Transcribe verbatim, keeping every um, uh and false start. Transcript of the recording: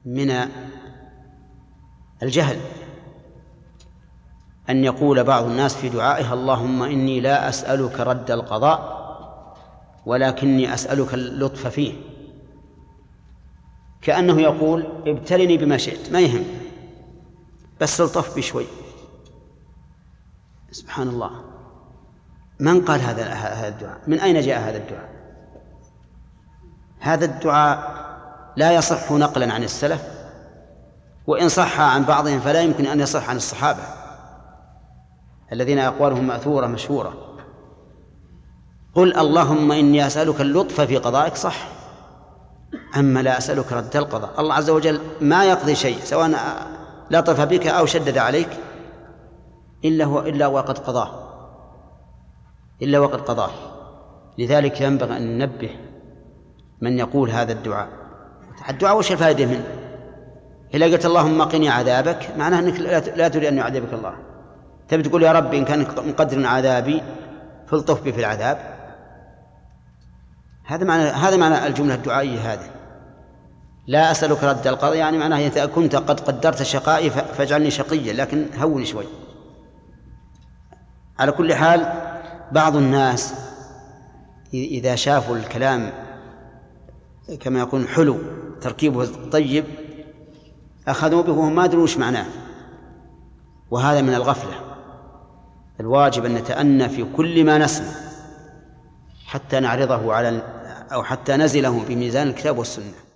من الجهل أن يقول بعض الناس في دعائها: اللهم إني لا أسألك رد القضاء ولكني أسألك اللطف فيه، كأنه يقول: ابتلني بما شئت، ما يهم، بس الطف بي شوي. سبحان الله، من قال هذا هذا الدعاء؟ من أين جاء هذا الدعاء؟ هذا الدعاء لا يصح نقلا عن السلف، وإن صح عن بعضهم فلا يمكن أن يصح عن الصحابة الذين أقوالهم مأثورة مشهورة. قل اللهم إني أسألك اللطف في قضائك، صح، أما لا أسألك رد القضاء. الله عز وجل ما يقضي شيء سواء لطف بك أو شدد عليك إلا هو إلا وقد قضاه إلا وقد قضاه لذلك ينبغي أن ننبه من يقول هذا الدعاء. الدعاء وش الفائدة منه؟ إذا قلت اللهم قني عذابك معناه أنك لا تريد أن يعذبك الله، تبي تقول يا رب إن كان مقدر عذابي فالطف بي في العذاب. هذا معنى هذا معنى الجملة الدعائية هذه. لا أسألك رد القضاء يعني معناه إذا كنت قد قدرت شقائي فاجعلني شقيا، لكن هون شوي. على كل حال، بعض الناس إذا شافوا الكلام كما يقول حلو تركيبه طيب أخذوا به وهم ما أدروا وش معناه، وهذا من الغفلة. الواجب أن نتأنى في كل ما نسمع حتى نعرضه على أو حتى نزله بميزان الكتاب والسنة.